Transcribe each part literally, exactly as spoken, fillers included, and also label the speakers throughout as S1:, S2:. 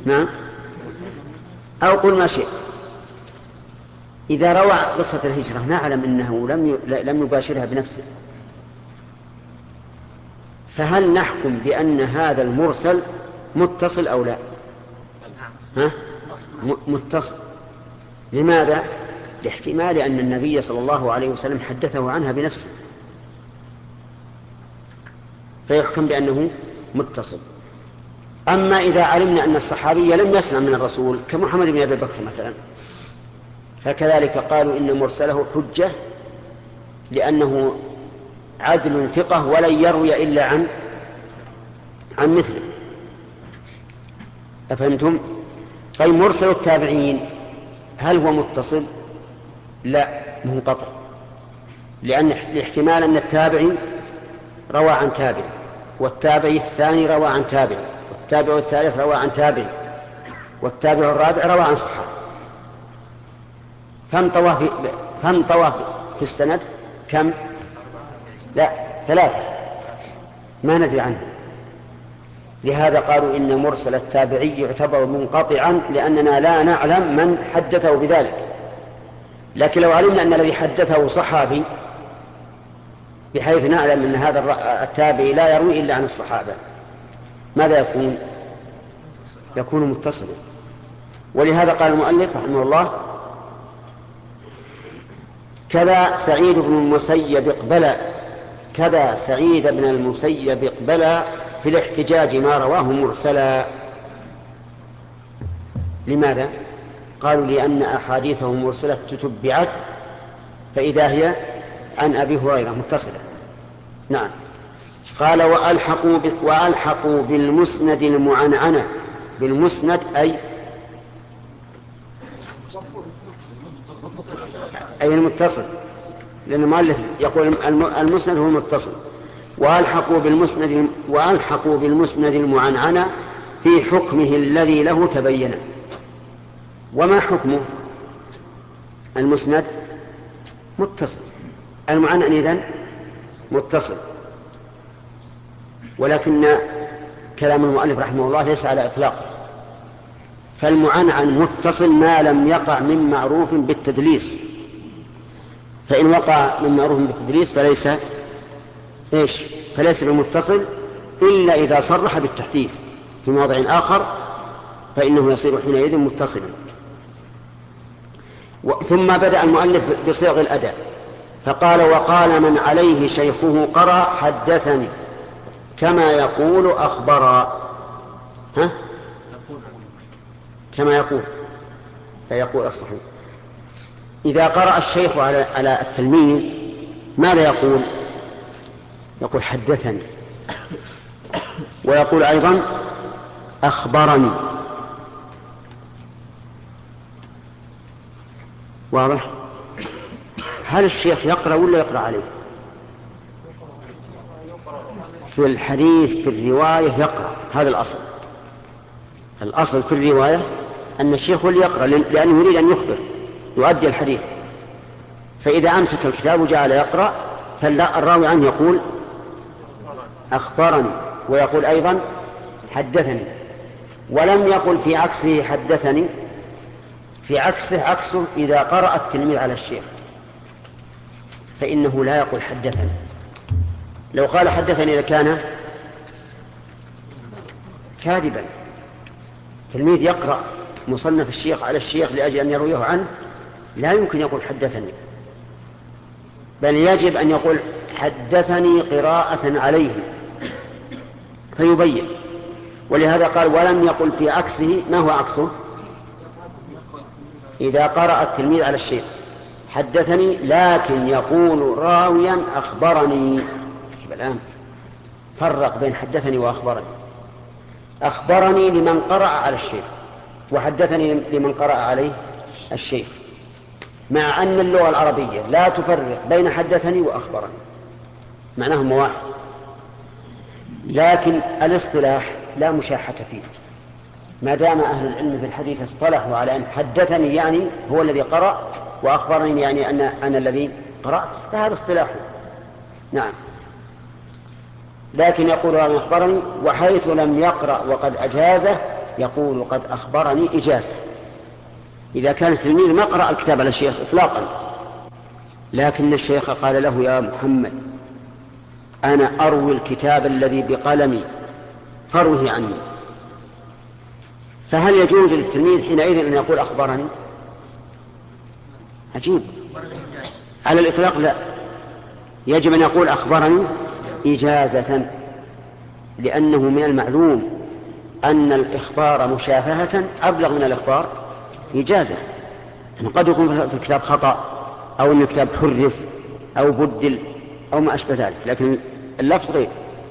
S1: نعم، أو قل ما شئت. إذا روى قصة الهجرة نعلم أنه لم لم يباشرها بنفسه، فهل نحكم بأن هذا المرسل متصل أو لا؟ ها؟ متصل. لماذا؟ لاحتمال أن النبي صلى الله عليه وسلم حدثه عنها بنفسه، فيحكم بأنه متصل. أما إذا علمنا أن الصحابي لم يسمع من الرسول كمحمد بن أبي بكر مثلا، فكذلك قالوا إن مرسله حجة، لأنه عدل ثقة ولن يروي إلا عن عن مثله. أفهمتم؟ طيب مرسل التابعين هل هو متصل؟ لا، منقطع، لأن الاحتمال أن التابعي روى عن تابع، والتابعي الثاني روى عن تابع، والتابع الثالث روى عن تابع، والتابع الرابع روى عن صحابي. فانطوى في, فانطوى في السند كم؟ لا، ثلاثة ما ندري عنه. لهذا قالوا إن مرسل التابعي يعتبر منقطعا، لأننا لا نعلم من حدثه بذلك. لكن لو علمنا أن الذي حدثه صحابي، بحيث نعلم أن هذا التابعي لا يروي إلا عن الصحابة، ماذا يكون؟ يكون متصلا. ولهذا قال المؤلف رحمه الله: كذا سعيد بن المسيب اقبل كذا سعيد بن المسيب اقبل في الاحتجاج ما رواه مرسلا. لماذا؟ قالوا لأن أحاديثه مرسلة تتبعت، فإذا هي عن أبي هريرة متصلة. نعم. قال وألحقوا, وألحقوا بالمسند المعنعنة. بالمسند أي أي المتصل، لأن المؤلف يقول المسند هو المتصل. وألحقوا بالمسند, وألحقوا بالمسند المعنعنة في حكمه الذي له تبين. وما حكمه؟ المسند متصل، المعنعن إذن متصل. ولكن كلام المؤلف رحمه الله ليس على إطلاقه، فالمعنعن متصل ما لم يقع من معروف بالتدليس، فإن وقع من معروف بالتدليس فليس إيش؟ فليس بمتصل إلا إذا صرح بالتحديث في موضع آخر، فإنه يصير حينئذ متصلا. ثم بدأ المؤلف بصيغ الأداء فقال: وقال من عليه شيخه قرأ حدثني كما يقول أخبرا. ها؟ كما يقول، لا يقول الصحيح. إذا قرأ الشيخ على على التلميذ ماذا يقول؟ يقول حدثني، ويقول أيضا أخبرني. واضح؟ هل الشيخ يقرأ ولا يقرأ عليه؟ في الحديث في الرواية يقرأ، هذا الأصل. الأصل في الرواية أن الشيخ هو اللي يقرأ، لأنه يريد أن يخبر يؤدي الحديث. فإذا أمسك الكتاب وجعل يقرأ فالراوي عنه يقول أخبرني، ويقول أيضا حدثني، ولم يقل في عكسه حدثني. في عكسه عكسه إذا قرأ التلميذ على الشيخ فإنه لا يقول حدثني. لو قال حدثني لكان كاذبا. تلميذ يقرأ مصنف الشيخ على الشيخ لأجل أن يرويه عنه لا يمكن يقول حدثني، بل يجب أن يقول حدثني قراءة عليه فيبين. ولهذا قال ولم يقل في عكسه. ما هو عكسه؟ إذا قرأ التلميذ على الشيخ حدثني لكن يقول راويا أخبرني. الآن فرق بين حدثني وأخبرني. أخبرني لمن قرأ على الشيخ، وحدثني لمن قرأ عليه الشيخ، مع أن اللغة العربية لا تفرق بين حدثني وأخبرني، معناهم واحد، لكن الاصطلاح لا مشاحة فيه. ما دام أهل العلم في الحديث اصطلحوا على أن حدثني يعني هو الذي قرأ، وأخبرني يعني أن أنا الذي قرأت، فهذا اصطلاحه. نعم. لكن يقول راوي أخبرني، وحيث لم يقرأ وقد أجازه يقول قد أخبرني إجازة. إذا كان التلميذ ما قرأ الكتاب على الشيخ إطلاقا، لكن الشيخ قال له يا محمد أنا أروي الكتاب الذي بقلمي فروه عني، فهل يجوز للتلميذ حينئذ أن يقول أخبرني؟ عجيب. على الإطلاق لا، يجب أن يقول أخبرني إجازة، لأنه من المعلوم أن الإخبار مشافهة أبلغ من الإخبار إجازة. يعني قد يكون في الكتاب خطأ أو أن الكتاب حرف أو بدل أو ما أشبه ذلك، لكن اللفظ غير.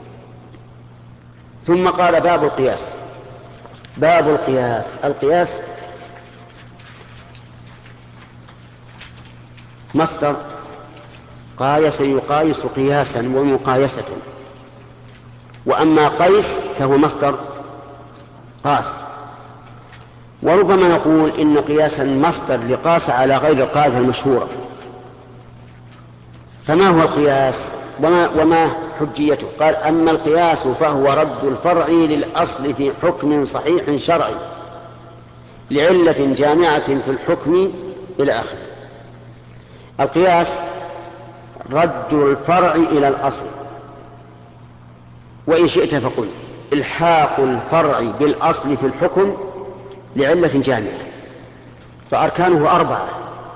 S1: ثم قال باب القياس. باب القياس. القياس مصدر قايس يقايس قياسا ومقايسة، وأما قيس فهو مصدر قاس. وربما نقول إن قياسا مصدر لقاس على غير القاعدة المشهورة. فما هو القياس وما, وما حجيته؟ قال أما القياس فهو رد الفرع للأصل في حكم صحيح شرعي لعلة جامعة في الحكم إلى آخره. القياس رد الفرع إلى الأصل، وإن شئت فقل الحاق الفرع بالأصل في الحكم لعلة جامعة. فأركانه أربعة.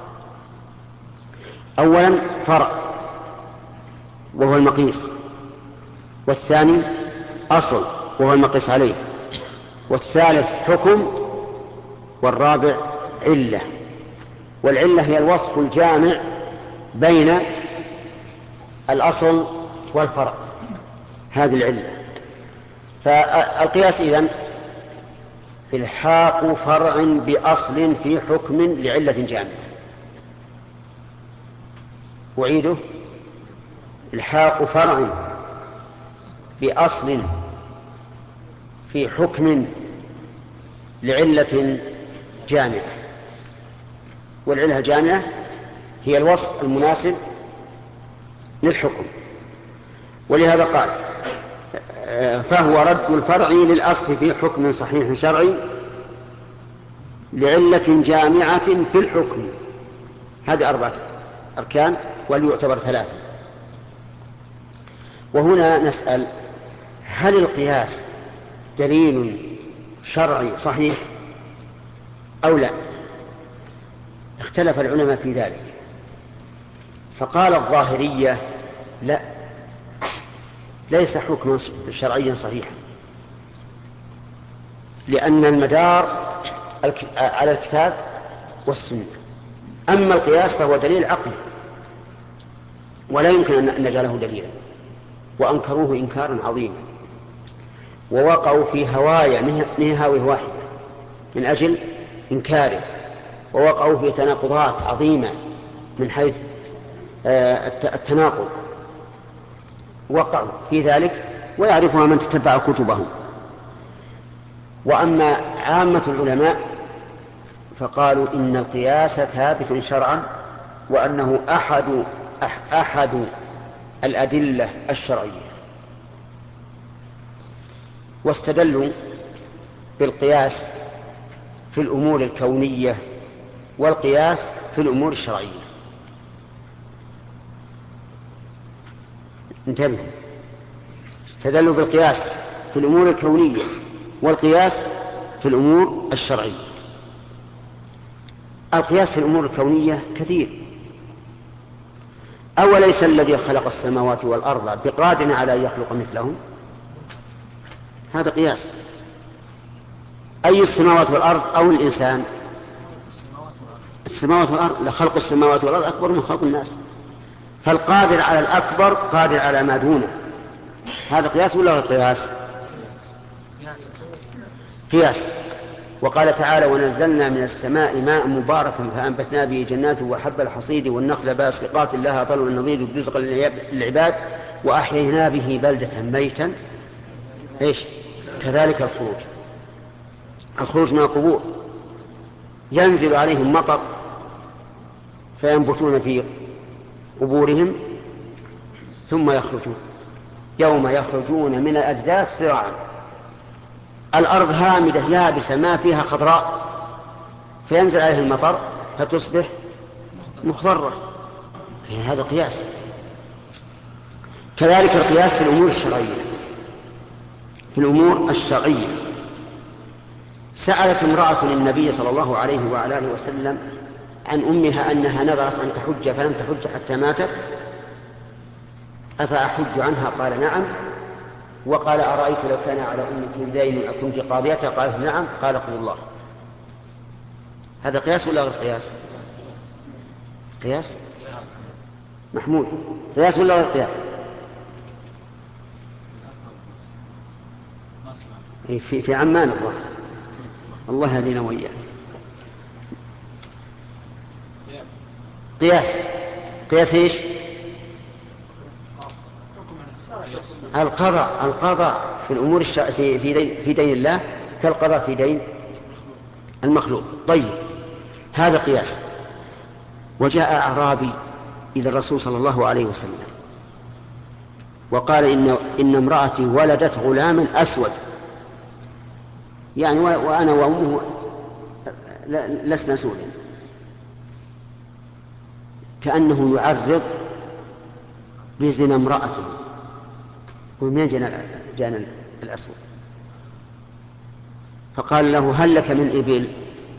S1: أولا فرع وهو المقيس، والثاني أصل وهو المقيس عليه، والثالث حكم، والرابع علة. والعلة هي الوصف الجامع بين الأصل والفرع، هذه العلة. فالقياس إذن الحاق فرع بأصل في حكم لعلة جامعة. أعيده: الحاق فرع بأصل في حكم لعلة جامعة. والعلة الجامعة هي الوصف المناسب للحكم. ولهذا قال فهو رد الفرع للأصل في حكم صحيح شرعي لعلة جامعة في الحكم. هذه أربعة أركان وليعتبر ثلاثة. وهنا نسأل: هل القياس دليل شرعي صحيح أو لا؟ اختلف العلماء في ذلك، فقال الظاهرية: لا، ليس حكما شرعيا صحيحا، لأن المدار على الكتاب والسنة. أما القياس فهو دليل عقلي ولا يمكن أن نجعله دليلا. وأنكروه إنكارا عظيما، ووقعوا في هوايا نهاويه واحدة من أجل إنكاره، ووقعوا في تناقضات عظيمة من حيث التناقض، وقعوا في ذلك ويعرفها من تتبع كتبهم. وأما عامة العلماء فقالوا إن القياس ثابت شرعا، وأنه أحد أحد الأدلة الشرعية. واستدلوا بالقياس في الأمور الكونية والقياس في الأمور الشرعية. انتبهوا، استدلوا بالقياس في الأمور الكونية والقياس في الأمور الشرعية. القياس في الأمور الكونية كثير. أوليس الذي خلق السماوات والأرض بقادر على أن يخلق مثلهم؟ هذا قياس. أي السماوات والأرض أو الإنسان؟ السماوات والأرض. لخلق السماوات والأرض أكبر من خلق الناس، فالقادر على الأكبر قادر على ما دونه. هذا قياس ولا غير قياس؟ قياس. وقال تعالى: ونزلنا من السماء ماء مباركا فأنبتنا به جنات وحب الحصيد والنخل باسقات لها طلع نضيد رزقا للعباد وأحيينا به بلدة ميتا. إيش؟ كذلك الخروج الخروج من القبور، ينزل عليهم مطر فينبتون في قبورهم ثم يخرجون، يوم يخرجون من الأجداث سراعا. الأرض هامدة يابسة ما فيها خضراء، فينزل عليه المطر فتصبح مخضرة، هذا قياس. كذلك القياس في الأمور الشرعية. في الأمور الشرعية سألت امرأة للنبي صلى الله عليه وعلى آله وسلم عن أمها أنها نذرت أن تحج فلم تحج حتى ماتت، أفأحج عنها؟ قال نعم. وقال أرأيت لو كان على أمك دين أكنت قاضيتها؟ قالت نعم. قال قل الله. هذا قياس ولا غير قياس؟ قياس محمود، قياس ولا غير قياس؟ في في عمان الله الله يهدينا وإياه. قياس قياس ايش؟ القضاء القضاء في الأمور الش... في في دين... في دين الله كالقضاء في دين المخلوق. طيب هذا قياس. وجاء أعرابي إلى الرسول صلى الله عليه وسلم وقال إن إن امرأتي ولدت غلاما أسود، يعني وأنا وأمه لسنا سودا، كأنه يعرض بزنا امرأته. ومن جاءنا جاءنا الأسود؟ فقال له هل لك من إبل؟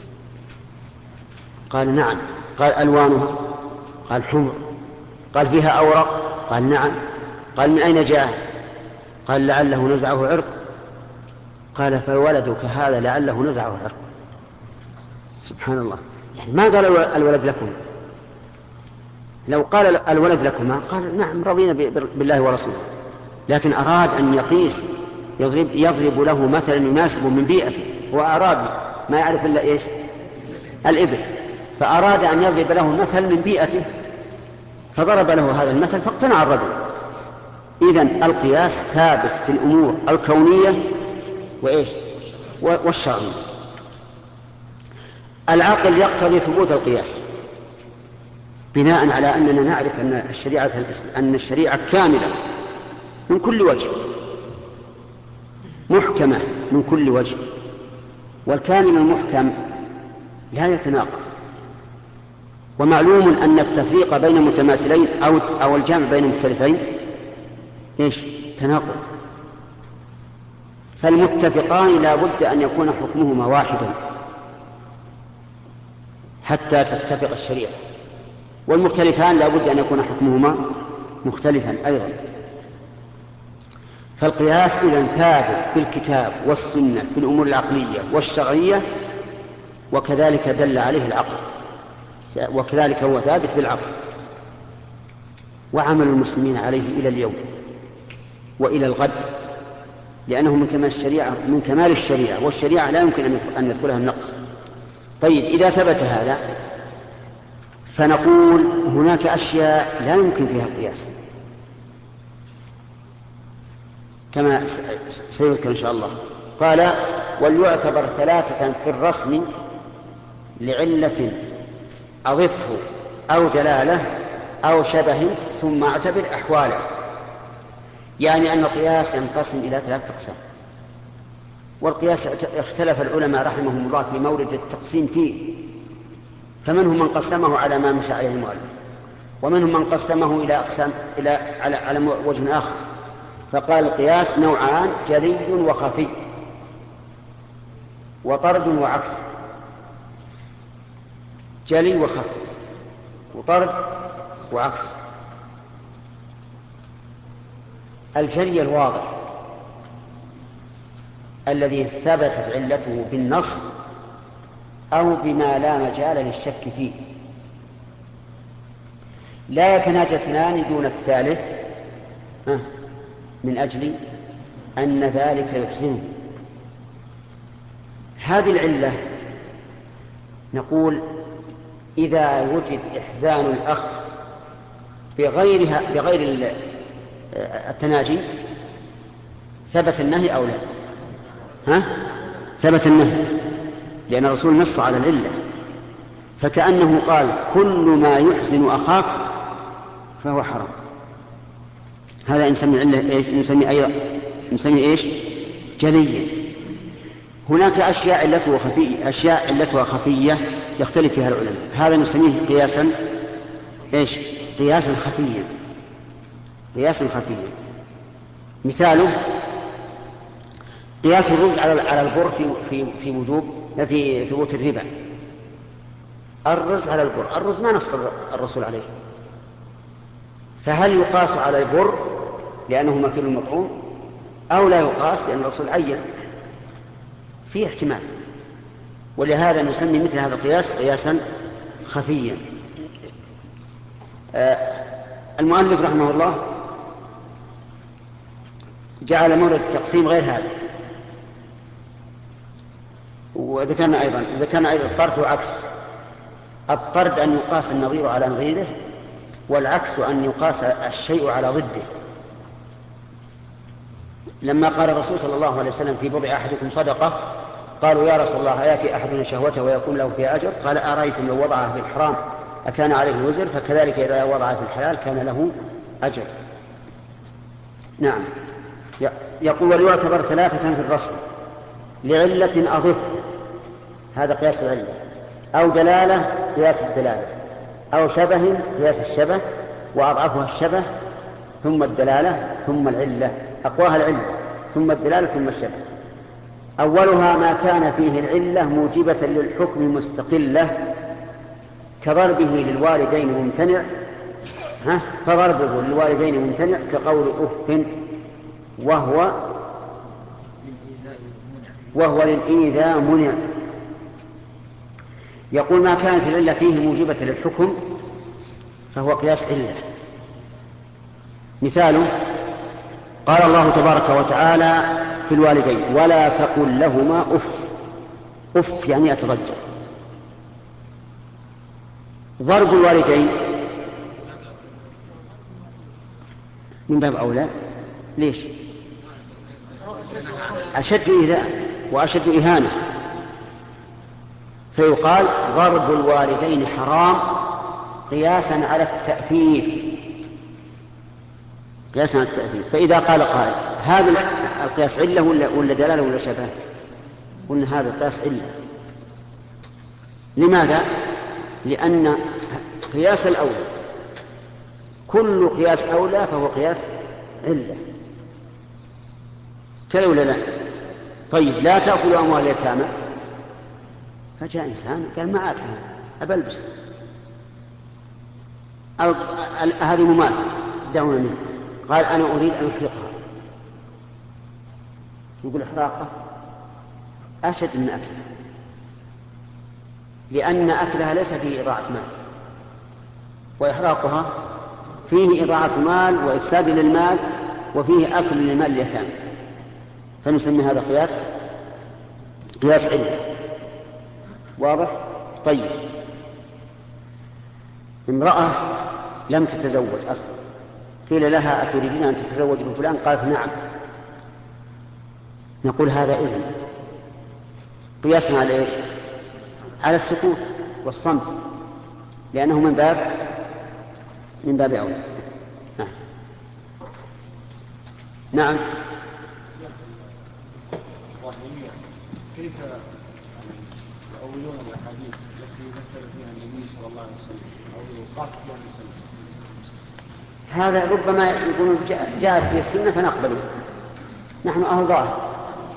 S1: قال نعم. قال ألوانها؟ قال حمر. قال فيها أورق؟ قال نعم. قال من أين جاء؟ قال لعله نزعه عرق. قال فولدك هذا لعله نزعه عرق. سبحان الله، يعني ما قال الولد لكم. لو قال الولد لكما قال نعم رضينا بالله ورسوله، لكن أراد أن يقيس، يضرب, يضرب له مثلا يناسب من بيئته، وأراد ما يعرف إلا إيش؟ الإبل، فأراد أن يضرب له مثل من بيئته فضرب له هذا المثل فاقتنع الرجل. إذن القياس ثابت في الأمور الكونية وإيش؟ والشرعية. العقل يقتضي ثبوت القياس بناء على أننا نعرف أن الشريعة أن الشريعة كاملة من كل وجه، محكمة من كل وجه، والكامل المحكم لا يتناقض. ومعلوم أن التفريق بين متماثلين أو أو الجمع بين مختلفين إيش؟ تناقض. فالمتفقان لا بد أن يكون حكمهما واحدا حتى تتفق الشريعة، والمختلفان لا بد أن يكون حكمهما مختلفا أيضا. فالقياس إذن ثابت بالكتاب والسنة في الأمور العقلية والشرعية، وكذلك دل عليه العقل، وكذلك هو ثابت بالعقل. وعمل المسلمين عليه إلى اليوم وإلى الغد، لأنه من كمال الشريعة من كمال الشريعة والشريعة لا يمكن أن يدخلها النقص. طيب إذا ثبت هذا فنقول هناك أشياء لا يمكن فيها القياس كما سيذكر إن شاء الله. قال وليعتبر ثلاثة في الرسم لعلة أضفه أو دلالة أو شبه ثم اعتبر أحواله. يعني أن القياس ينقسم إلى ثلاثة أقسام، والقياس اختلف العلماء رحمهم الله في مورد التقسيم فيه، فمنهم من قسمه على ما مشى عليه المؤلف، ومنهم من قسمه إلى أقسام إلى على على وجه آخر، فقال القياس نوعان: جلي وخفي، وطرد وعكس. جلي وخفي وطرد وعكس. الجلي الواضح الذي ثبتت علته بالنص أو بما لا مجال للشك فيه، لا يتناجى اثنان دون الثالث من أجل أن ذلك يحزنه. هذه العلة نقول إذا وجد إحزان الأخ بغيرها بغير التناجي ثبت النهي أو لا؟ ها؟ ثبت النهي، لأن الرسول نص على العلة، فكأنه قال كل ما يحزن أخاك فهو حرام. هذا نسمي علة إيش؟ نسمي أيضا نسمي إيش؟ جليا. هناك أشياء علتها خفية، أشياء علتها خفية يختلف فيها العلماء، هذا نسميه قياسا إيش؟ قياسا خفيا، قياسا خفيا. مثاله قياس الرز على على البر في في في وجوب في ثبوت الربا. الرز على البر، الرز ما نص الرسول عليه، فهل يقاس على البر لأنه مكيل مطعوم أو لا يقاس لأن الرسول عين؟ فيه احتمال، ولهذا نسمي مثل هذا القياس قياسا خفيا. آه المؤلف رحمه الله جعل مورد التقسيم غير هذا، وذكرنا أيضا ذكرنا أيضا الطرد وعكس. الطرد أن يقاس النظير على نظيره، والعكس أن يقاس الشيء على ضده. لما قال الرسول صلى الله عليه وسلم في بضع أحدكم صدقة، قالوا يا رسول الله يأتي أحدنا شهوته ويكون له فيها أجر؟ قال أرأيتم لو وضعه في الحرام أكان عليه وزر؟ فكذلك إذا وضعه في الحلال كان له أجر. نعم. يقول وليعتبر ثلاثة في الرسم لعلة أضف، هذا قياس العلة، أو دلالة قياس الدلالة، أو شبه قياس الشبه، وأضعفها الشبه ثم الدلالة ثم العلة، أقواها العلة ثم الدلالة ثم الشبه. أولها ما كان فيه العلة موجبة للحكم مستقلة، كضربه للوالدين ممتنع، ها فضربه للوالدين ممتنع كقول أف وهو وهو للإيذاء منع. يقول ما كانت العلة فيه موجبة للحكم فهو قياس علة. مثاله قال الله تبارك وتعالى في الوالدين ولا تقل لهما أف. أف يعني أتضجر. ضرب الوالدين من باب أولى، ليش؟ أشد إيذاء وأشد إهانة، فيقال ضرب الوالدين حرام قياسا على التأثير، قياسا على التأثير. فإذا قال قائل هذا القياس علة ولا, ولا دلالة ولا شبه؟ قلنا هذا القياس علة. لماذا؟ لأن قياس الأولى كل قياس أولى فهو قياس علة، كذا ولا لا؟ طيب لا تأكلوا أموال اليتامى، فجاء إنسان قال ما أكلها أبلبس، هذه مماثلة دعونا منه، قال أنا أريد أن أحرقها، يقول إحراقه أشد من أكلها، لأن أكلها ليس فيه إضاعة مال، وإحراقها فيه إضاعة مال وإفساد للمال وفيه أكل للمال اليتامى، فنسمي هذا قياس قياس علة. واضح؟ طيب امرأة لم تتزوج أصلا، قيل لها أتريدين أن تتزوج بفلان؟ قالت نعم، نقول هذا إذن قياسا على إيش؟ على السكوت والصمت، لأنه من باب من باب أولى. نعم. نعم.
S2: كيف يؤولون الأحاديث التي ذكر فيها النبي صلى الله عليه وسلم أو يقاس فيها المسلم؟
S1: هذا ربما يكون جاءت في السنة فنقبله، نحن أهل ظاهر.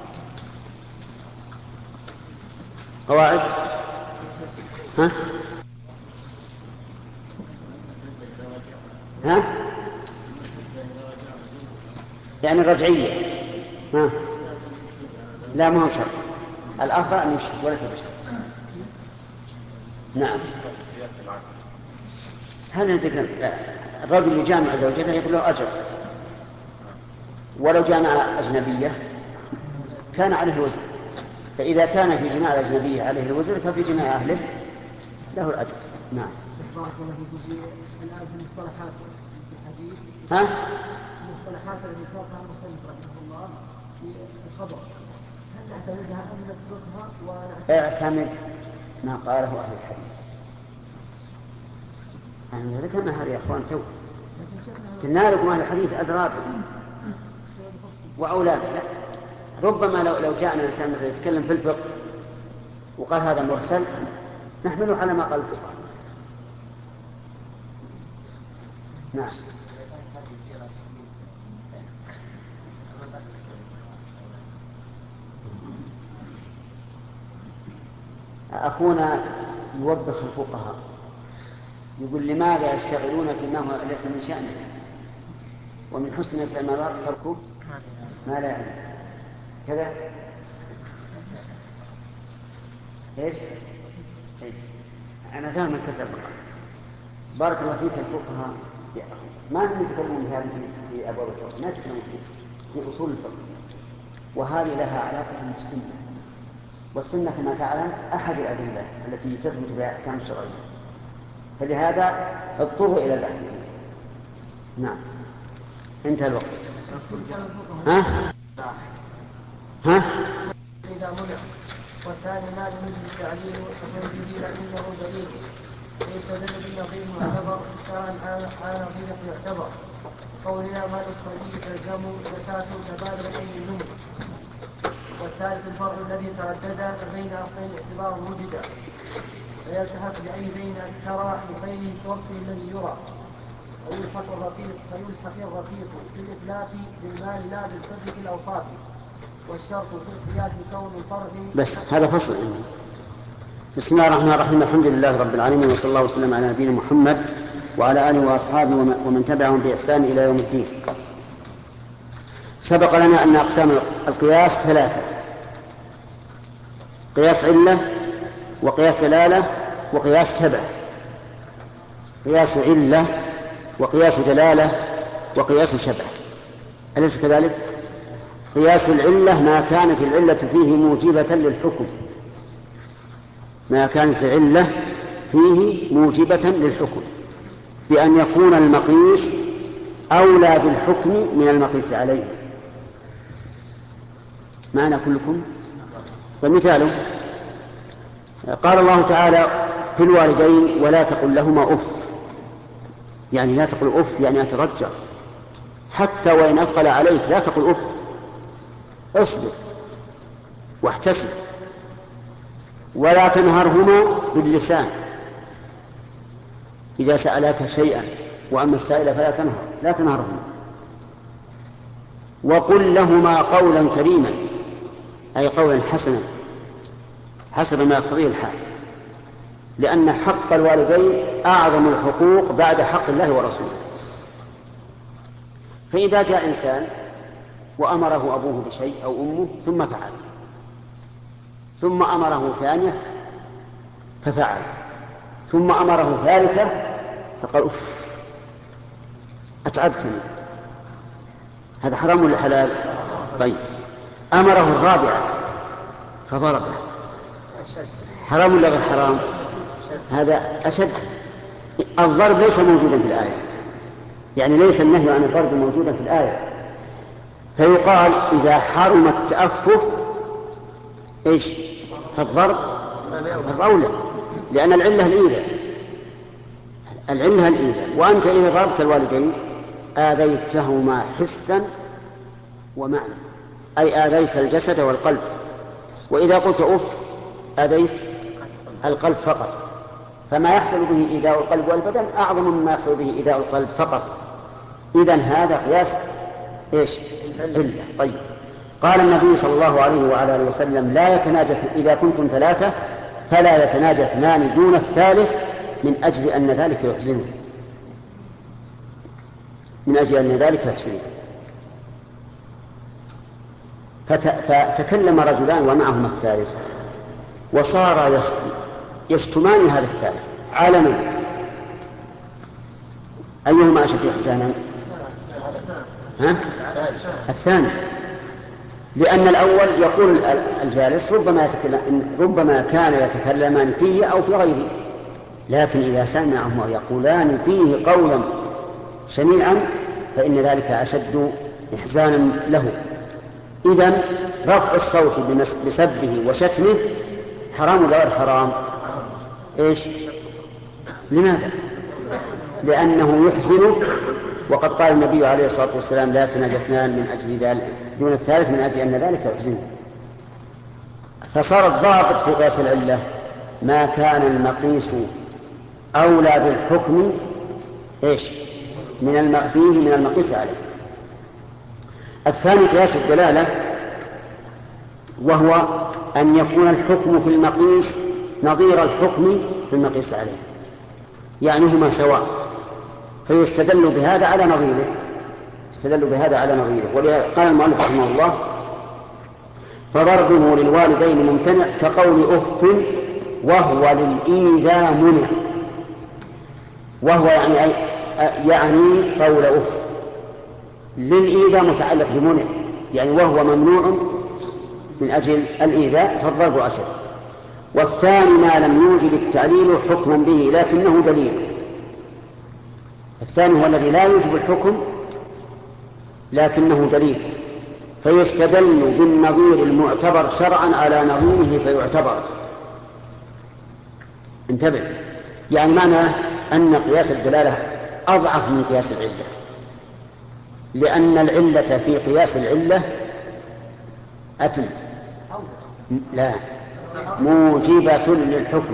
S1: قواعد ها ها يعني الرجعية ها لا ما هو شرط، الأفضل أن يشرك وليس بشرط. نعم. هل الرجل اللي جامع زوجته يقول له أجر، ولو جامع أجنبية كان عليه الوزر، فإذا كان في جماع الأجنبية عليه الوزر ففي جماع أهله له الأجر. نعم.
S3: الآن في المصطلحات في الحديث
S1: ها؟
S3: المصطلحات التي صارتها المصنف رحمه الله في الخبر، هل نعتمدها أم نتركها؟
S1: اعتمد ما قاله أهل الحديث. يعني ذكرنا هذا يا أخوان تو قلنا لكم أهل الحديث أدرى وأولاد، لا ربما لو لو جاءنا إنسان مثلا يتكلم في الفقه وقال هذا مرسل نحمله على ما قال الفقه. نعم. أخونا يوبخ الفقهاء يقول لماذا يشتغلون فيما هو ليس من شأنه ومن حسن الإسلام تركه ما لا يعلم كذا. إيش؟ إيه؟ أنا فاهم الكسر بارك الله فيك. الفقهاء ما هم يتكلمون في هذه في أبواب الفقه، ما يتكلمون في أصول الفقه، وهذه لها علاقة بالسنة، والسنة كما تعلم أحد الأدلة التي تثبت بها أحكام الشرعية، فلهذا اضطروا إلى البحث فيه. نعم. انتهى الوقت. ها؟ ها؟
S3: إذا منع. والثاني ما يمد التعليل ويجدين إنه دليل ويستدل بالنظير معتبر شرعا على نظير يعتبر. قولنا مال الصبي تلزم زكاة تبادل أي نمر. والثالث الفرع الذي تردد بين أصلين اعتبار وجد فيلتحق بأي بين ترى بخيره كوصفه الذي يرى فيلحق الرفيق فيلحق الرفيق في الإتلاف بالمال لا بالفرد في الأوصاف. والشرط في القياس كون الفرع
S1: بس هذا فصل. بسم الله الرحمن الرحيم. الحمد لله رب العالمين وصلى الله وسلم على نبينا محمد وعلى آله وأصحابه ومن تبعهم بإحسان إلى يوم الدين. سبق لنا أن أقسام القياس ثلاثة: قياس علة وقياس دلالة وقياس تبع. قياس علة وقياس دلالة وقياس شبه، أليس كذلك؟ قياس العلة ما كانت العلة فيه موجبة للحكم، ما كانت العلة فيه موجبة للحكم بأن يكون المقيس أولى بالحكم من المقيس عليه. معنا كلكم؟ فمثاله قال الله تعالى في الوالدين ولا تقل لهما أف، يعني لا تقل أف يعني أتضجر، حتى وإن أثقل عليك لا تقل أف، اصبر واحتسب. ولا تنهرهما باللسان إذا سألك شيئا، وأما السائل فلا تنهر لا تنهرهما. وقل لهما قولا كريما أي قولا حسنا حسب ما يقتضيه الحال، لأن حق الوالدين أعظم الحقوق بعد حق الله ورسوله. فإذا جاء إنسان وأمره أبوه بشيء أو أمه ثم فعل، ثم أمره ثانية ففعل، ثم أمره ثالثة فقال أف أتعبتني، هذا حرام ولا حلال؟ طيب. أمره الرابعة فضربه، حرام ولا غير حرام؟ هذا أشد. الضرب ليس موجودا في الآية، يعني ليس النهي عن الضرب موجودا في الآية، فيقال إذا حرم التأفف إيش؟ فالضرب أولى، لأن العلة الإيذاء، العلة الإيذاء. وأنت إذا ضربت الوالدين آذيتهما حسا ومعنى، أي آذيت الجسد والقلب. وإذا قلت أف آذيت القلب فقط، فما يحصل به إيذاء القلب والبدن أعظم مما يحصل به إيذاء القلب فقط. إذن هذا قياس إيش؟ علة. طيب. قال النبي صلى الله عليه وعلى آله وسلم لا يتناجى إذا كنتم ثلاثة فلا يتناجى اثنان دون الثالث من أجل أن ذلك يحزنه، من أجل أن ذلك يحزنه. فتكلم رجلان ومعهما الثالث وصار يشتمان هذا الثالث علنا، أيهما أشد إحزانا؟ ها؟ الثاني، لأن الأول يقول الجالس ربما, يتكلم ربما كان يتكلمان فيه أو في غيره، لكن إذا سمعهما يقولان فيه قولا شنيعا فإن ذلك أشد إحزانا له. إذن رفع الصوت بسبه وشتمه حرام ولا غير حرام؟ إيش؟ لماذا؟ لأنه يحزنه وقد قال النبي عليه الصلاة والسلام لا يتناجى اثنان من أجل ذلك دون الثالث من أجل أن ذلك يحزنه. فصار الضابط في قياس العلة ما كان المقيس أولى بالحكم إيش من الم... فيه من المقيس عليه. الثاني قياس الدلالة، وهو أن يكون الحكم في المقيس نظير الحكم في المقيس عليه، يعني هما سواء، فيستدل بهذا على نظيره استدل بهذا على نظيره. ولهذا قال المؤلف رحمه الله فضربه للوالدين ممتنع كقول أف وهو للإيذاء منع. وهو يعني يعني قول أف، للإيذاء متعلق بمنع، يعني وهو ممنوع من أجل الإيذاء فالضرب أشد. والثاني ما لم يوجب التعليل حكما به لكنه دليل. الثاني هو الذي لا يوجب الحكم لكنه دليل، فيستدل بالنظير المعتبر شرعا على نظيره فيعتبر. انتبه، يعني معنى أن قياس الدلالة أضعف من قياس العلة، لأن العلة في قياس العلة أتم لا موجبة للحكم.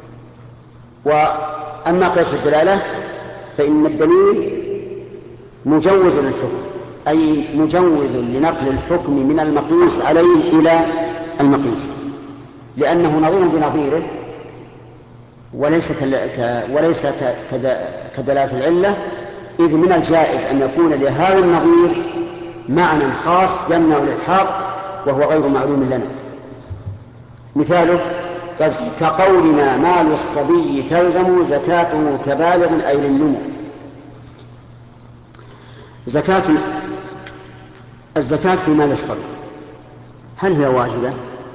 S1: وأما قياس الدلالة فإن الدليل مجوز للحكم، أي مجوز لنقل الحكم من المقيس عليه إلى المقيس، لأنه نظير بنظيره وليس ك... وليس ك... كدلالة العلة، إذ من الجائز أن يكون لهذا النظير معنى خاص يمنع الإلحاق وهو غير معلوم لنا. مثاله كقولنا مال الصبي تلزم زكاته كبالغ أي للنمو. زكاة الزكاة في مال الصبي هل هي واجبة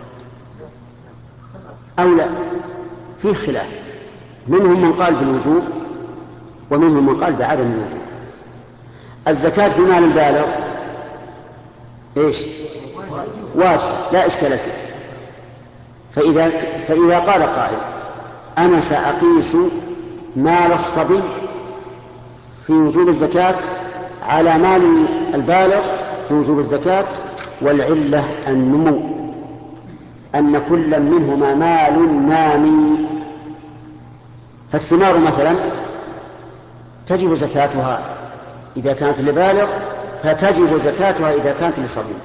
S1: أو لا؟ فيه خلاف، منهم من قال بالوجوب ومنهم من قال بعدم الوجوب. الزكاة في مال البالغ إيش؟ واجب لا إشكال فيه. فإذا, فإذا قال قائل أنا سأقيس مال الصبي في وجوب الزكاة على مال البالغ في وجوب الزكاة، والعلة النمو، أن كل منهما مال نامي. فالثمار مثلا تجب زكاتها إذا كانت لبالغ، فتجب زكاتها إذا كانت لصبي.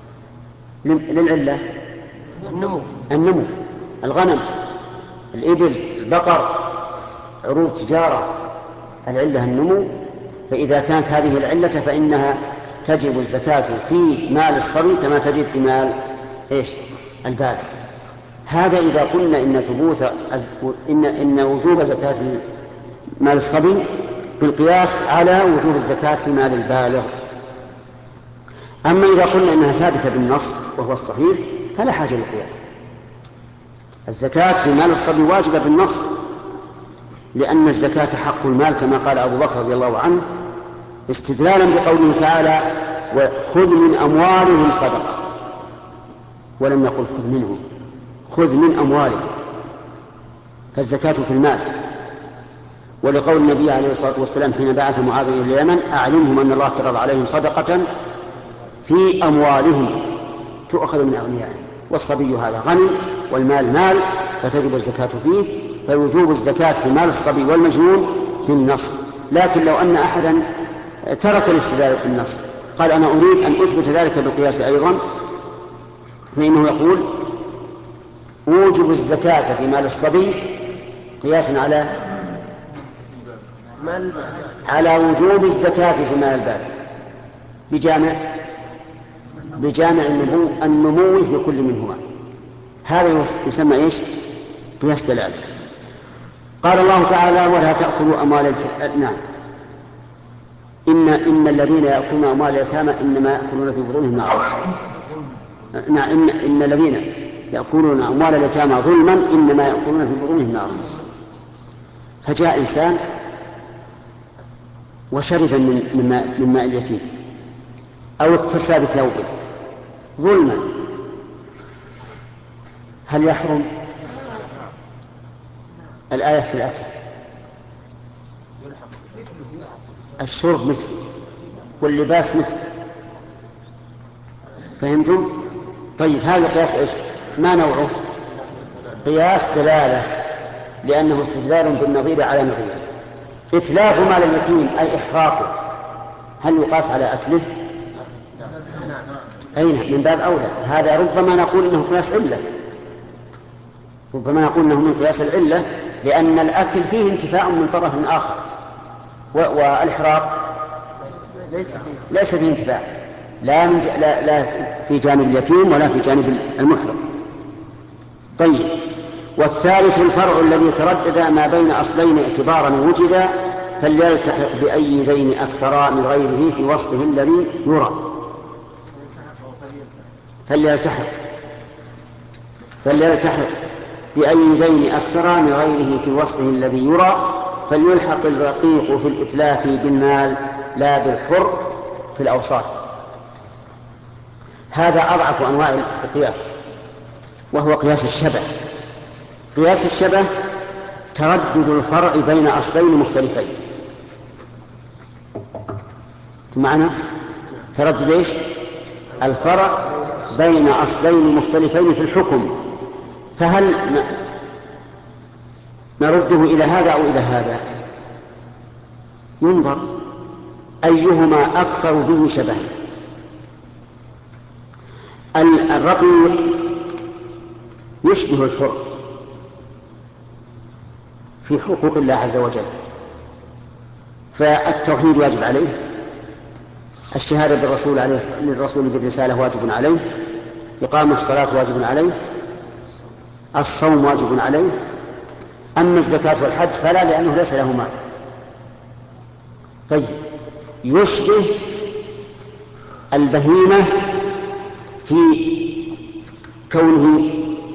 S1: للعلة النمو النمو الغنم الإبل البقر عروض تجارة، العلة النمو. فإذا كانت هذه العلة فإنها تجب الزكاة في مال الصبي كما تجب في مال إيش البالغ. هذا إذا قلنا إن ثبوت إن إن وجوب زكاة مال الصبي بالقياس على وجوب الزكاة في مال البالغ. أما إذا قلنا إنها ثابتة بالنص وهو الصحيح فلا حاجة للقياس. الزكاة في مال الصبي واجبة بالنص، لأن الزكاة حق المال كما قال أبو بكر رضي الله عنه استدلالا بقوله تعالى وخذ من أموالهم صدقة، ولم يقل خذ منهم، خذ من أموالهم، فالزكاة في المال. ولقول النبي عليه الصلاة والسلام حين بعث معاذ إلى اليمن أعلمهم أن الله افترض عليهم صدقة في أموالهم تؤخذ من أغنيائهم، والصبي هذا غني والمال مال فتجب الزكاة فيه، فوجوب الزكاة في مال الصبي والمجنون في النص. لكن لو أن أحدا ترك الاستدلال في النص قال أنا أريد أن أثبت ذلك بالقياس أيضا، فإنه يقول أوجب الزكاة في مال الصبي قياسا على على وجوب الزكاة في مال البالغ بجامع بجامع النمو, النمو في كل منهما. هذا يسمى إيش؟ قياس دلالة. قال الله تعالى ولا تأكلوا أموال نعم إن, إن الذين يأكلون أموال اليتامى إنما يأكلون في بطونهم نارا. نعم إن, إن الذين يأكلون أموال اليتامى ظلما إنما يأكلون في بطونهم نارا. فجاء إنسان وشرب من ماء, من ماء اليتيم أو اكتسى بثوبه ظلما، هل يحرم؟ الآية في الأكل الشرب مثله واللباس مثله. فهمتم؟ طيب هذا قياس إيش؟ ما نوعه؟ قياس دلالة، لأنه استدلال بالنظير على نظيره. إتلاف مال اليتيم أي إحراقه، هل يقاس على أكله؟ أين؟ من باب أولى. هذا ربما نقول إنه قياس علة، ربما نقول إنه من قياس العلة، لأن الأكل فيه انتفاع من طرف آخر، والإحراق ليس فيه انتفاع، لا, من ج... لا, لا في جانب اليتيم ولا في جانب المحرق. طيب، والثالث الفرع الذي تردد ما بين أصلين اعتبارا وجدا، فليلتحق بأي ذين أكثرا من غيره في وصفه الذي يرى. فليلتحق فليلتحق بأي ذين أكثرا من غيره في وصفه الذي يرى، فليلحق الرقيق في الإتلاف بالمال لا بالحر في الأوصاف. هذا أضعف أنواع القياس، وهو قياس الشبه. قياس الشبه تردد الفرع بين أصلين مختلفين. معنا تردد إيش؟ الفرع بين أصلين مختلفين في الحكم، فهل نرده إلى هذا أو إلى هذا؟ ينظر أيهما أكثر به شبها. الرقيق يشبه الحر في حقوق الله عز وجل، فالتوحيد واجب عليه، الشهادة بالرسول عليه للرسول بالرسالة واجب عليه، إقام الصلاة واجب عليه، الصوم واجب عليه. أما الزكاة والحج فلا، لأنه ليس له مال. طيب، يشبه البهيمة في كونه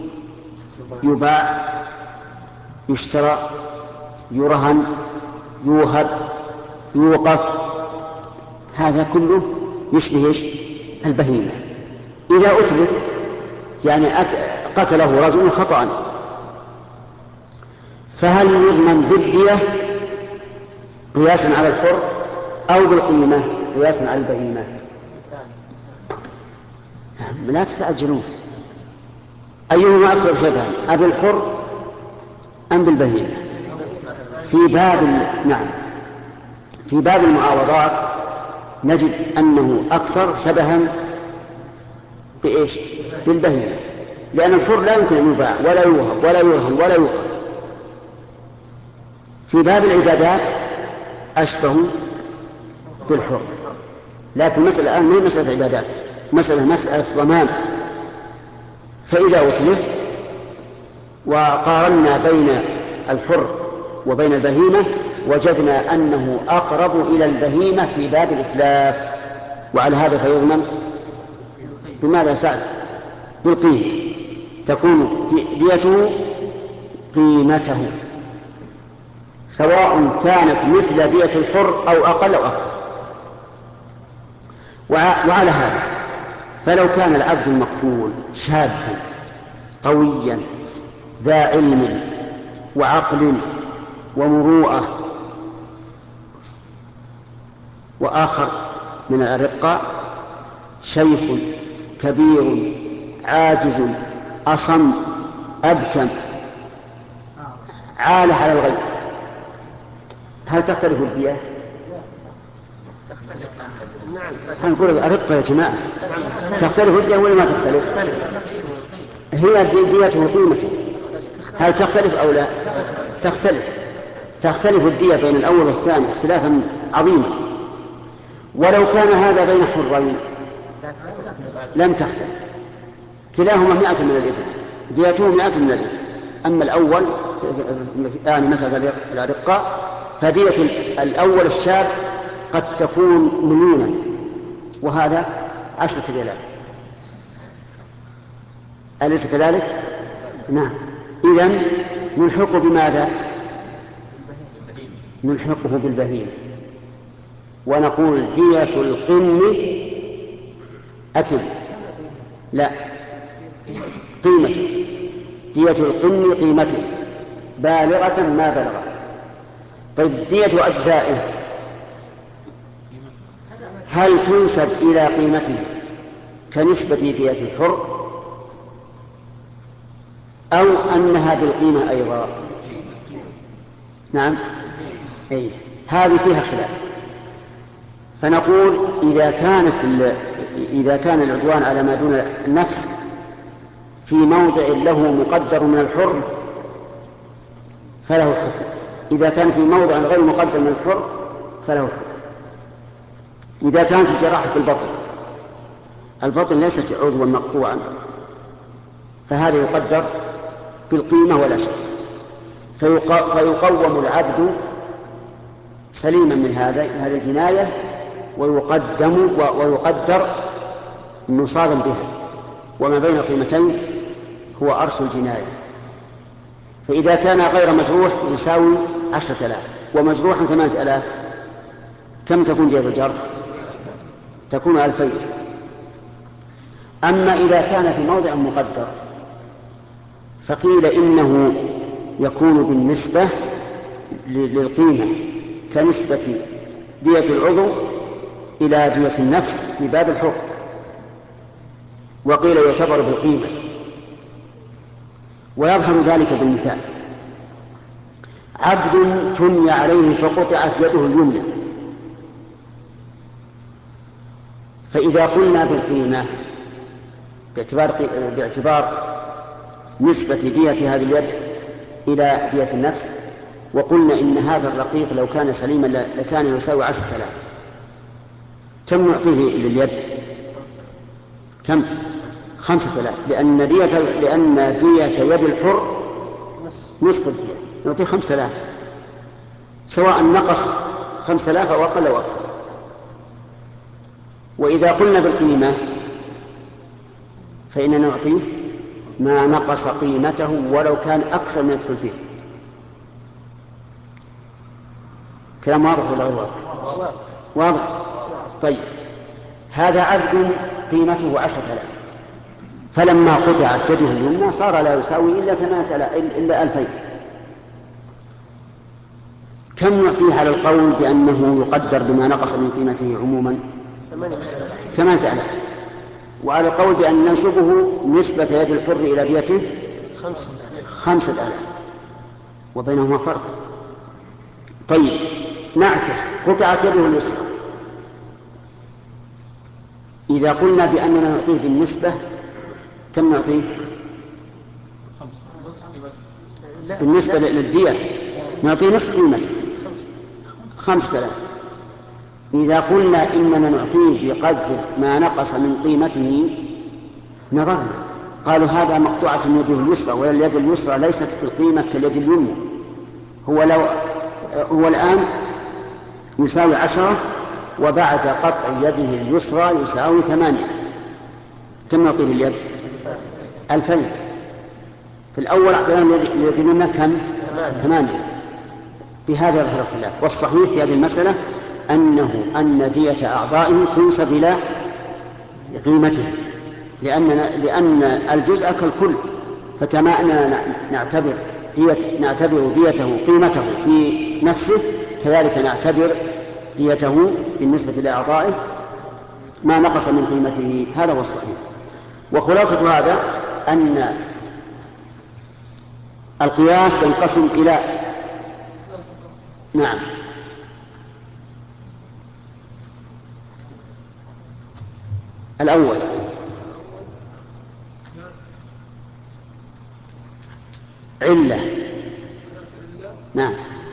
S1: يباع، يشترى، يرهن، يوهب، يوقف، هذا كله يشبه البهيمة. إذا أتلف يعني قتله رجل خطأ، فهل يضمن بالدية قياسا على الحر أو بالقيمة قياسا على البهيمة؟ لا تستعجلون، أيهما أكثر شبها، أبي الحر أم بالبهيمة؟ في باب نعم في باب المعاوضات نجد أنه أكثر شبها بإيش؟ بالبهيمة، لأن الحر لا يمكن أن يباع ولا يوهب ولا يرهن ولا يوقف. في باب العبادات أشبه بالحر، لكن المسألة الآن ما هي مسألة عبادات، مسألة مسألة ضمان. فإذا أتلف وقارنا بين الحر وبين البهيمة وجدنا أنه أقرب إلى البهيمة في باب الإتلاف، وعلى هذا فيضمن بماذا سعد؟ بالقيمة، تكون ديته قيمته، سواء كانت مثل دية الحر أو أقل أو أكثر. وعلى هذا فلو كان العبد المقتول شابا قويا ذا علم وعقل ومروءة، وآخر من الأرقاء شيخ كبير عاجز أصم أبكم عالة على الغيب، هل تختلف الدية؟ نقول الأرقة يا جماعة تختلف الدية ولا ما تختلف؟ هي ديته قيمته، هل تختلف أو لا؟ تختلف تختلف الدية بين الأول والثاني اختلافا عظيما. ولو كان هذا بين حرين لم تختلف، كلاهما مئة من الإبل، ديته مئة من الإبل. أما الأول يعني مسألة الأرقة فدية الأول الشاب قد تكون مليونا، وهذا عشرة ريالات، أليس كذلك؟ نعم. إذن نلحقه بماذا؟ نلحقه بالبهيمة، ونقول دية القن أتم لا قيمته، دية القن قيمته بالغة ما بلغت. طيب دية أجزائه هل تنسب إلى قيمته كنسبة دية الحر أو أنها بالقيمة أيضا؟ نعم، أي هذه فيها خلاف. فنقول إذا كانت إذا كان العدوان على ما دون النفس في موضع له مقدر من الحر فله حكم، إذا كان في موضع غير مقدر من الحر فله حكم. إذا كانت الجراحة في البطن، البطن ليست عضوا مقطوعا، فهذا يقدر بالقيمة ولا شيء، فيقوم العبد سليما من هذا هذه الجناية ويقدم ويقدر نصابا بها، وما بين القيمتين هو أرش الجناية. فإذا كان غير مجروح يساوي عشرة آلاف، ومجروحا ثمانية آلاف، كم تكون دية الجرح؟ تكون ألفين. أما إذا كان في موضع مقدر فقيل إنه يكون بالنسبة للقيمة كنسبة دية العضو إلى دية النفس في باب الحر، وقيل يعتبر بالقيمة. ويظهر ذلك بالمثال: عبد تني عليه فقطعت يده اليمنى، فإذا قلنا بالقيمة باعتبار, باعتبار نسبة دية هذه اليد إلى دية النفس، وقلنا إن هذا الرقيق لو كان سليما لكان يساوي عشرة آلاف، كم نعطيه لليد؟ كم؟ خمسة آلاف، لأن دية لأن دية يد الحر نصف الدية، نعطيه خمسة آلاف سواء نقص خمسة آلاف أو أقل أو أكثر. وإذا قلنا بالقيمة فإننا نعطيه ما نقص قيمته ولو كان أكثر من الثلثين. كلام واضح ولا غير واضح؟ واضح. طيب، هذا عبد قيمته عشرة آلاف، فلما قطعت يده اليمنى صار لا يساوي إلا ثمانية آلاف إلا ألفين. كم يعطيه على القول بأنه يقدر بما نقص من قيمته عموما؟ ثمانية آلاف. وعلى القول بأن ننسبه نسبة يد الحر إلى ديته خمسة آلاف، وبينهما فرق. طيب، نعكس: قطعت يده اليسرى، إذا قلنا بأننا نعطيه بالنسبة كم نعطيه؟ بالنسبة للدية نعطيه نصف قيمته خمسة آلاف. إذا قلنا إننا نعطيه بقدر ما نقص من قيمته نظرنا، قالوا هذا مقطوعة يده اليسرى، واليد اليسرى ليست في القيمة كاليد اليمنى. هو لو هو الآن يساوي عشرة، وبعد قطع يده اليسرى يساوي ثمانية، كم نعطيه لليد؟ ألفين. في الأول أعطينا اليد اليمنى كم؟ ثمانية. بهذا يظهر الخلاف، والصحيح في هذه المسألة أنه أن دية أعضائه تنسب إلى قيمته، لأن لأن الجزء كالكل، فكما أننا نعتبر دية نعتبر ديته قيمته في نفسه، كذلك نعتبر ديته بالنسبة لأعضائه ما نقص من قيمته. هذا هو الصحيح. وخلاصة هذا أن القياس ينقسم إلى نعم الأول علة، نعم،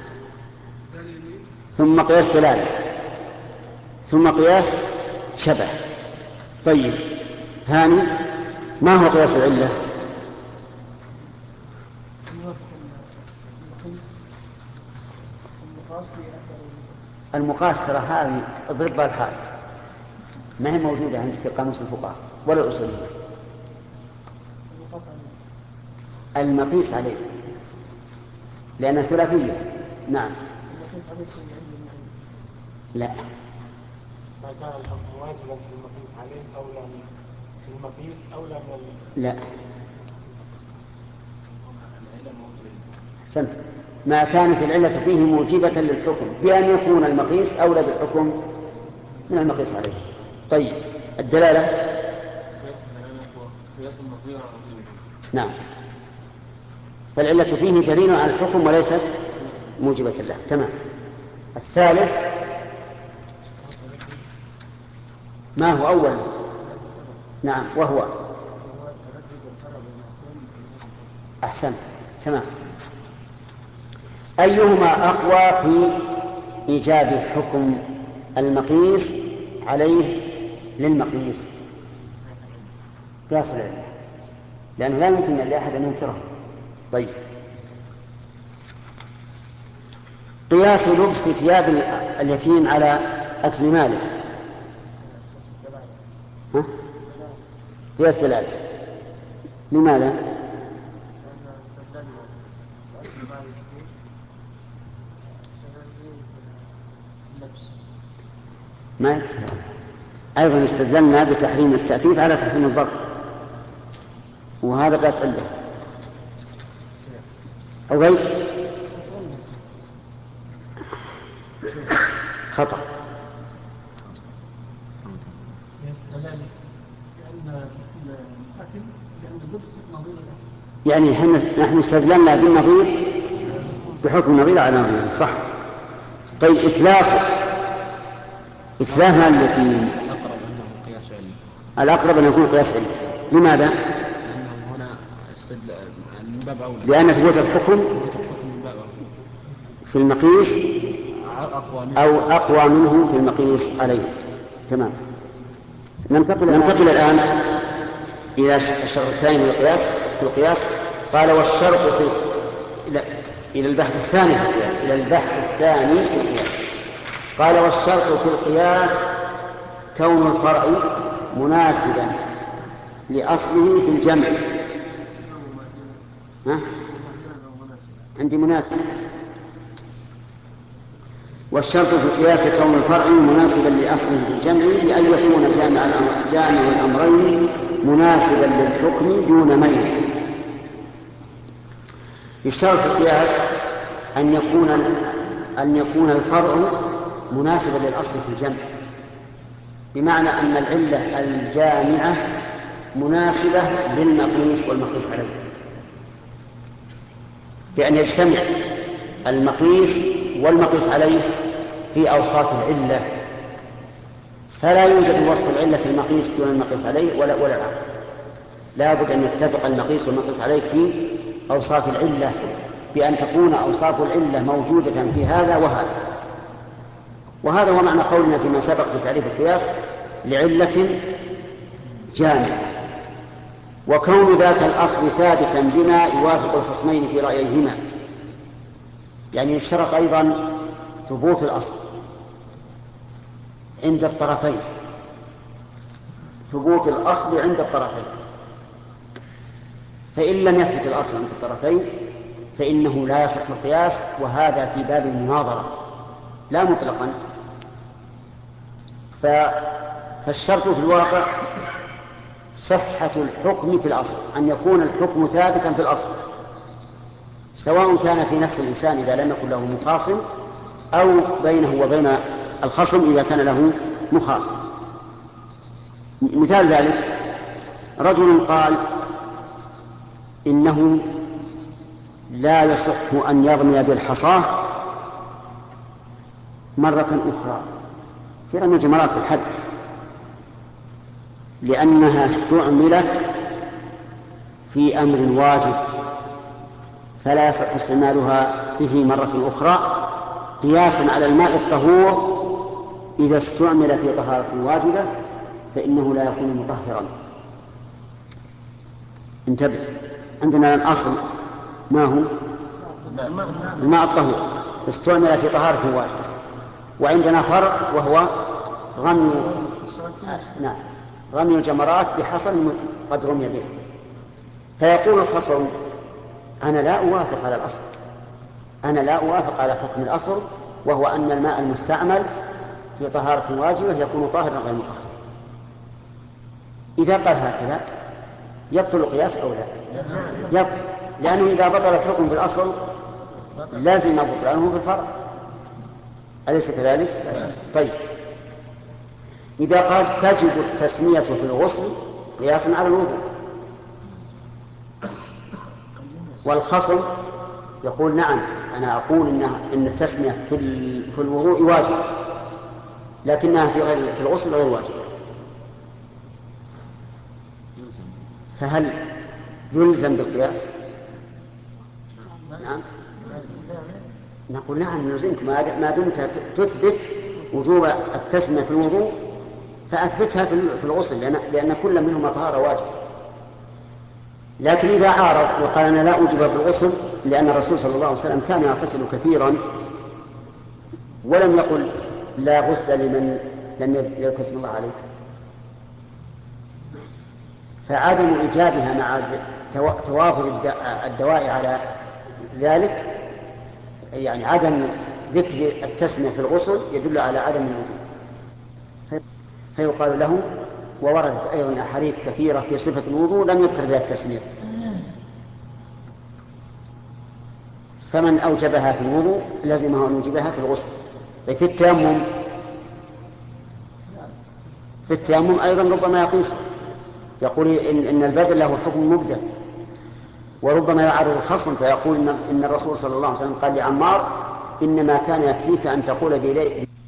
S1: ثم قياس دلالة، ثم قياس شبه. طيب، هاني ما هو قياس العلة؟ المقاس ترى هذه اضرب الحال ما هي موجودة عندك في قاموس الفقهاء ولا الأصوليين. المقيس عليه لأنها ثلاثية. نعم. لا،
S2: ما كان الحكم واجبا في المقيس عليه أولى من في المقيس أولى من
S1: لا. أحسنت. ما كانت العلة فيه موجبة للحكم بأن يكون المقيس أولى بالحكم من المقيس عليه. طيب الدلالة نعم، فالعلة فيه دليل على الحكم وليست موجبة له. تمام. الثالث ما هو أول؟ نعم وهو أحسنت. تمام. أيهما أقوى في إيجاب حكم المقيس عليه للمقيس؟ قياس العلة، لأنه لا يمكن لأحد أن ينكره. طيب قياس لبس ثياب اليتيم على أكل ماله. ها؟ قياس دلالة. لماذا؟ ما أيضا استدللنا بتحريم التأكيد على تحريم الضرب، وهذا قياس علة. أويت خطأ. يعني نحن استدللنا بالنظير بحكم النظير على نظير. صح. طيب إتلاف إتلاف مال اليتيم الأقرب أن يكون قياس علة. لماذا؟
S4: لأنه هنا استدلال من باب أولى،
S1: لأن ثبوت الحكم في المقيس أو أقوى منه في المقيس عليه. تمام. ننتقل, ننتقل الآن إلى الشرط الثاني من القياس في القياس. قال والشرط في إلى, إلى البحث الثاني في القياس إلى البحث الثاني في القياس. قال والشرط في القياس كون الفرع مناسبا لأصله في الجمع. ها؟ عندي مناسب. والشرط في القياس كون الفرع مناسبا لأصله في الجمع بأن يكون جامع جامع الأمرين مناسبا للحكم دون ميل. يشترط في القياس أن يكون أن يكون الفرع مناسبا للأصل في الجمع، بمعنى أن العلة الجامعة مناسبة للمقيس والمقيس عليه، بأن يجتمع المقيس والمقيس عليه في أوصاف العلة، فلا يوجد وصف العلة في المقيس دون المقيس عليه ولا ولا العكس. لا بد أن يتفق المقيس والمقيس عليه في أوصاف العلة، بأن تكون أوصاف العلة موجودة في هذا وهذا. وهذا هو معنى قولنا فيما سبق في تعريف القياس لعلة جامعة. وكون ذاك الأصل ثابتا بما يوافق الخصمين في رأيهما، يعني يشترط أيضا ثبوت الأصل عند الطرفين، ثبوت الأصل عند الطرفين. فإن لم يثبت الأصل عند الطرفين فإنه لا يصح القياس، وهذا في باب المناظرة لا مطلقا. فالشرط في الواقع صحة الحكم في الأصل، أن يكون الحكم ثابتا في الأصل، سواء كان في نفس الإنسان إذا لم يكن له مخاصم، أو بينه وبين الخصم إذا كان له مخاصم. مثال ذلك رجل قال إنه لا يصح أن يرمي بالحصاة مرة أخرى في رمي الجمرات في الحج، لأنها استعملت في أمر واجب، فلا يصح استعمالها به مرة أخرى، قياسا على الماء الطهور إذا استعمل في طهارة واجبة فإنه لا يكون مطهرا. انتبه، عندنا الأصل ما هو؟ الماء الطهور استعمل في طهارة واجبة، وعندنا فرق وهو رمي نعم رمي الجمرات بحصى قد رمي به. فيقول الخصم أنا لا أوافق على الأصل، أنا لا أوافق على حكم الأصل، وهو أن الماء المستعمل في طهارة واجبة يكون طاهرا غير مطهر. إذا قال هكذا يبطل القياس أو لا؟ يبطل، لأنه إذا بطل الحكم في الأصل لازم بطلانه في الفرع، أليس كذلك؟ طيب إذا قال تجب التسمية في الغسل قياسا على الوضوء، والخصم يقول نعم أنا أقول إن إن التسمية في في الوضوء واجب لكنها في غير في الغسل غير واجبة. فهل يلزم بالقياس؟ نعم نقول نعم نلزمك ما دمت تثبت وجوب التسمية في الوضوء فأثبتها في الغسل لأن, لأن كل منهما طهارة واجب. لكن إذا عارض وقال أنا لا أوجب في الغسل لأن الرسول صلى الله عليه وسلم كان يغتسل كثيرا ولم يقل لا غسل لمن لم يذكر اسم الله عليه، فعدم إيجابها مع توافر الدواء على ذلك يعني عدم ذكر التسمية في الغسل يدل على عدم الوجوب. فيقال له ووردت أيضا أحاديث كثيرة في صفة الوضوء لم يذكر بها التسمية، فمن أوجبها في الوضوء لزمه أن يوجبها في الغسل. في التيمم في التيمم أيضا ربما يقيس يقول إن, إن البدل له حكم مبدل، وربما يعرض الخصم فيقول إن, إن الرسول صلى الله عليه وسلم قال لعمار إنما كان يكفيك أن تقول بيديك